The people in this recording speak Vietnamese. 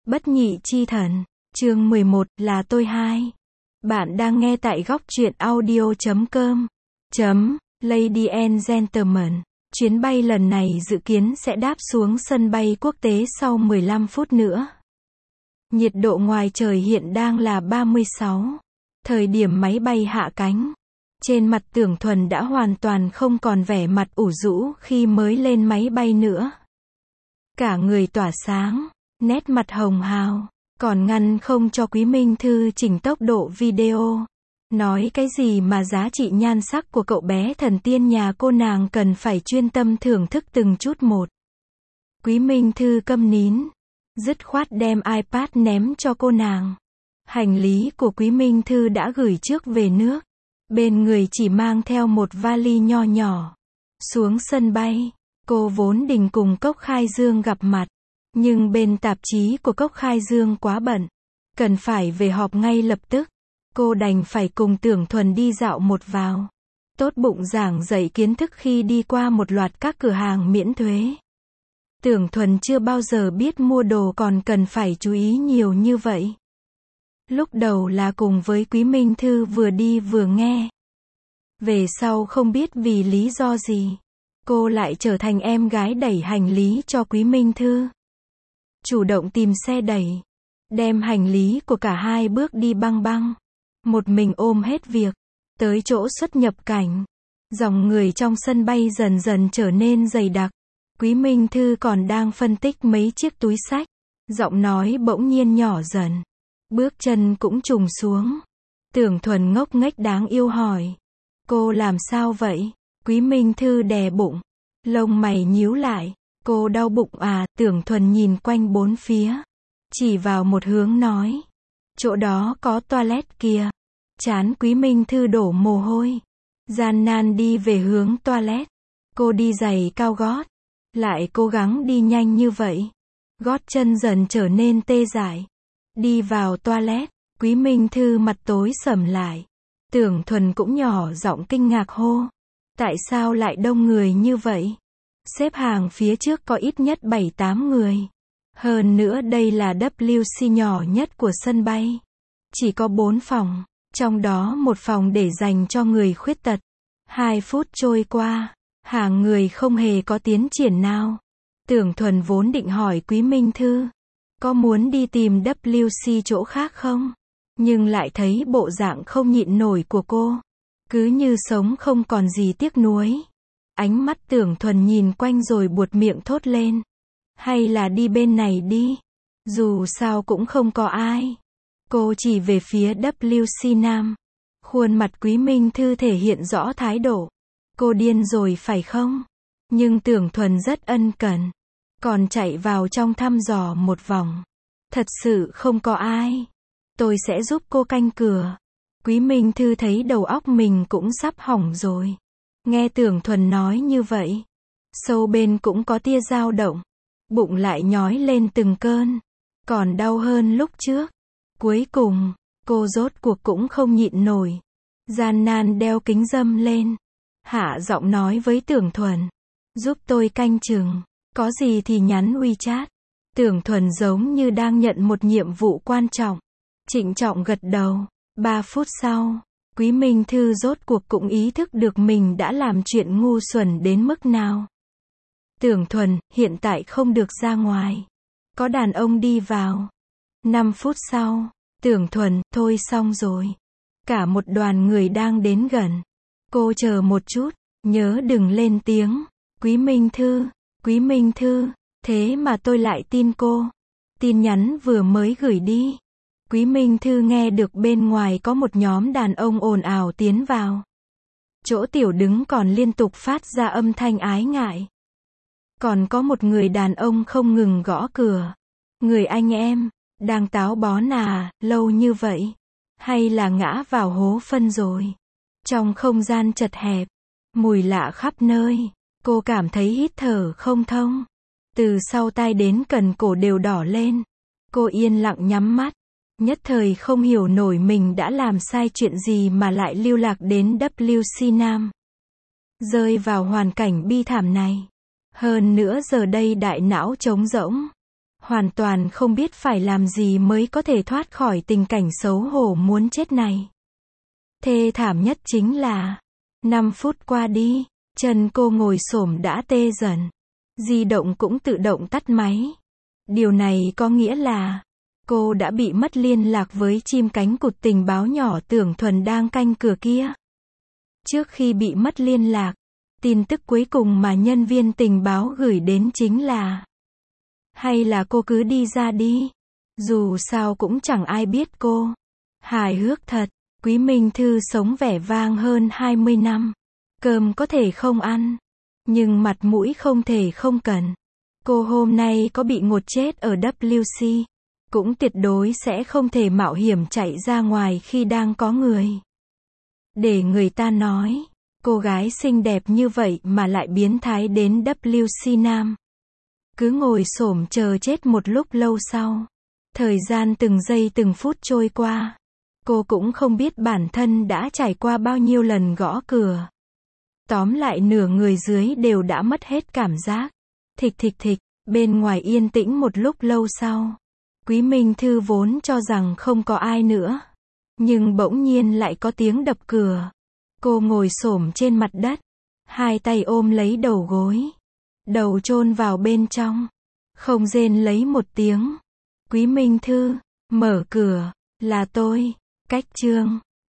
Bất nhị chi thần. Chương 11 là tôi hai. Bạn đang nghe tại góc truyện audio.com. Lady and Gentlemen. Chuyến bay lần này dự kiến sẽ đáp xuống sân bay quốc tế sau 15 phút nữa. Nhiệt độ ngoài trời hiện đang là 36. Thời điểm máy bay hạ cánh. Trên mặt Tưởng Thuần đã hoàn toàn không còn vẻ mặt ủ rũ khi mới lên máy bay nữa. Cả người tỏa sáng, nét mặt hồng hào, còn ngăn không cho Quý Minh Thư chỉnh tốc độ video. Nói cái gì mà giá trị nhan sắc của cậu bé thần tiên nhà cô nàng cần phải chuyên tâm thưởng thức từng chút một. Quý Minh Thư câm nín, dứt khoát đem iPad ném cho cô nàng. Hành lý của Quý Minh Thư đã gửi trước về nước. Bên người chỉ mang theo một vali nho nhỏ. Xuống sân bay, cô vốn định cùng Cốc Khai Dương gặp mặt. Nhưng bên tạp chí của Cốc Khai Dương quá bận. Cần phải về họp ngay lập tức. Cô đành phải cùng Tưởng Thuần đi dạo một vào. Tốt bụng giảng dạy kiến thức khi đi qua một loạt các cửa hàng miễn thuế. Tưởng Thuần chưa bao giờ biết mua đồ còn cần phải chú ý nhiều như vậy. Lúc đầu là cùng với Quý Minh Thư vừa đi vừa nghe. Về sau không biết vì lý do gì, cô lại trở thành em gái đẩy hành lý cho Quý Minh Thư. Chủ động tìm xe đẩy, đem hành lý của cả hai bước đi băng băng. Một mình ôm hết việc, tới chỗ xuất nhập cảnh. Dòng người trong sân bay dần dần trở nên dày đặc. Quý Minh Thư còn đang phân tích mấy chiếc túi xách. Giọng nói bỗng nhiên nhỏ dần. Bước chân cũng trùng xuống. Tưởng Thuần ngốc nghếch đáng yêu hỏi. Cô làm sao vậy? Quý Minh Thư đè bụng. Lông mày nhíu lại. Cô đau bụng à? Tưởng Thuần nhìn quanh bốn phía. Chỉ vào một hướng nói. Chỗ đó có toilet kìa. Trán Quý Minh Thư đổ mồ hôi. Gian nan đi về hướng toilet. Cô đi giày cao gót. Lại cố gắng đi nhanh như vậy. Gót chân dần trở nên tê dại. Đi vào toilet, Quý Minh Thư mặt tối sầm lại. Tưởng Thuần cũng nhỏ giọng kinh ngạc hô. Tại sao lại đông người như vậy? Xếp hàng phía trước có ít nhất 7-8 người. Hơn nữa đây là WC nhỏ nhất của sân bay. Chỉ có 4 phòng, trong đó một phòng để dành cho người khuyết tật. 2 phút trôi qua, hàng người không hề có tiến triển nào. Tưởng Thuần vốn định hỏi Quý Minh Thư. Có muốn đi tìm WC chỗ khác không? Nhưng lại thấy bộ dạng không nhịn nổi của cô. Cứ như sống không còn gì tiếc nuối. Ánh mắt Tưởng Thuần nhìn quanh rồi buột miệng thốt lên. Hay là đi bên này đi. Dù sao cũng không có ai. Cô chỉ về phía WC Nam. Khuôn mặt Quý Minh Thư thể hiện rõ thái độ. Cô điên rồi phải không? Nhưng Tưởng Thuần rất ân cần. Còn chạy vào trong thăm dò một vòng. Thật sự không có ai. Tôi sẽ giúp cô canh cửa. Quý Minh Thư thấy đầu óc mình cũng sắp hỏng rồi. Nghe Tưởng Thuần nói như vậy. Sâu bên cũng có tia dao động. Bụng lại nhói lên từng cơn. Còn đau hơn lúc trước. Cuối cùng, cô rốt cuộc cũng không nhịn nổi. Gian nan đeo kính râm lên. Hạ giọng nói với Tưởng Thuần. Giúp tôi canh chừng. Có gì thì nhắn WeChat. Tưởng Thuần giống như đang nhận một nhiệm vụ quan trọng. Trịnh trọng gật đầu. 3 phút sau, Quý Minh Thư rốt cuộc cũng ý thức được mình đã làm chuyện ngu xuẩn đến mức nào. Tưởng Thuần, hiện tại không được ra ngoài. Có đàn ông đi vào. 5 phút sau, Tưởng Thuần, thôi xong rồi. Cả một đoàn người đang đến gần. Cô chờ một chút, nhớ đừng lên tiếng. Quý Minh Thư, thế mà tôi lại tin cô. Tin nhắn vừa mới gửi đi. Quý Minh Thư nghe được bên ngoài có một nhóm đàn ông ồn ào tiến vào. Chỗ tiểu đứng còn liên tục phát ra âm thanh ái ngại. Còn có một người đàn ông không ngừng gõ cửa. Người anh em, đang táo bón à, lâu như vậy? Hay là ngã vào hố phân rồi? Trong không gian chật hẹp, mùi lạ khắp nơi, cô cảm thấy hít thở không thông. Từ sau tai đến cần cổ đều đỏ lên. Cô yên lặng nhắm mắt. Nhất thời không hiểu nổi mình đã làm sai chuyện gì mà lại lưu lạc đến WC Nam. Rơi vào hoàn cảnh bi thảm này. Hơn nữa giờ đây đại não trống rỗng. hoàn toàn không biết phải làm gì mới có thể thoát khỏi tình cảnh xấu hổ muốn chết này. Thê thảm nhất chính là, 5 phút qua đi, chân cô ngồi xổm đã tê dần. Di động cũng tự động tắt máy. Điều này có nghĩa là, cô đã bị mất liên lạc với chim cánh cụt tình báo nhỏ Tưởng Thuần đang canh cửa kia. Trước khi bị mất liên lạc, tin tức cuối cùng mà nhân viên tình báo gửi đến chính là, hay là cô cứ đi ra đi. Dù sao cũng chẳng ai biết cô. Hài hước thật, Quý Minh Thư sống vẻ vang hơn 20 năm. Cơm có thể không ăn, nhưng mặt mũi không thể không cần. Cô hôm nay có bị ngột chết ở WC, cũng tuyệt đối sẽ không thể mạo hiểm chạy ra ngoài khi đang có người. Để người ta nói, cô gái xinh đẹp như vậy mà lại biến thái đến WC Nam. Cứ ngồi xổm chờ chết một lúc lâu sau. Thời gian từng giây từng phút trôi qua. Cô cũng không biết bản thân đã trải qua bao nhiêu lần gõ cửa. Tóm lại nửa người dưới đều đã mất hết cảm giác. Thịch thịch thịch, bên ngoài yên tĩnh một lúc lâu sau. Quý Minh Thư vốn cho rằng không có ai nữa. Nhưng bỗng nhiên lại có tiếng đập cửa. Cô ngồi xổm trên mặt đất. Hai tay ôm lấy đầu gối. Đầu chôn vào bên trong. Không rên lấy một tiếng. Quý Minh Thư, mở cửa, là tôi. Cách chương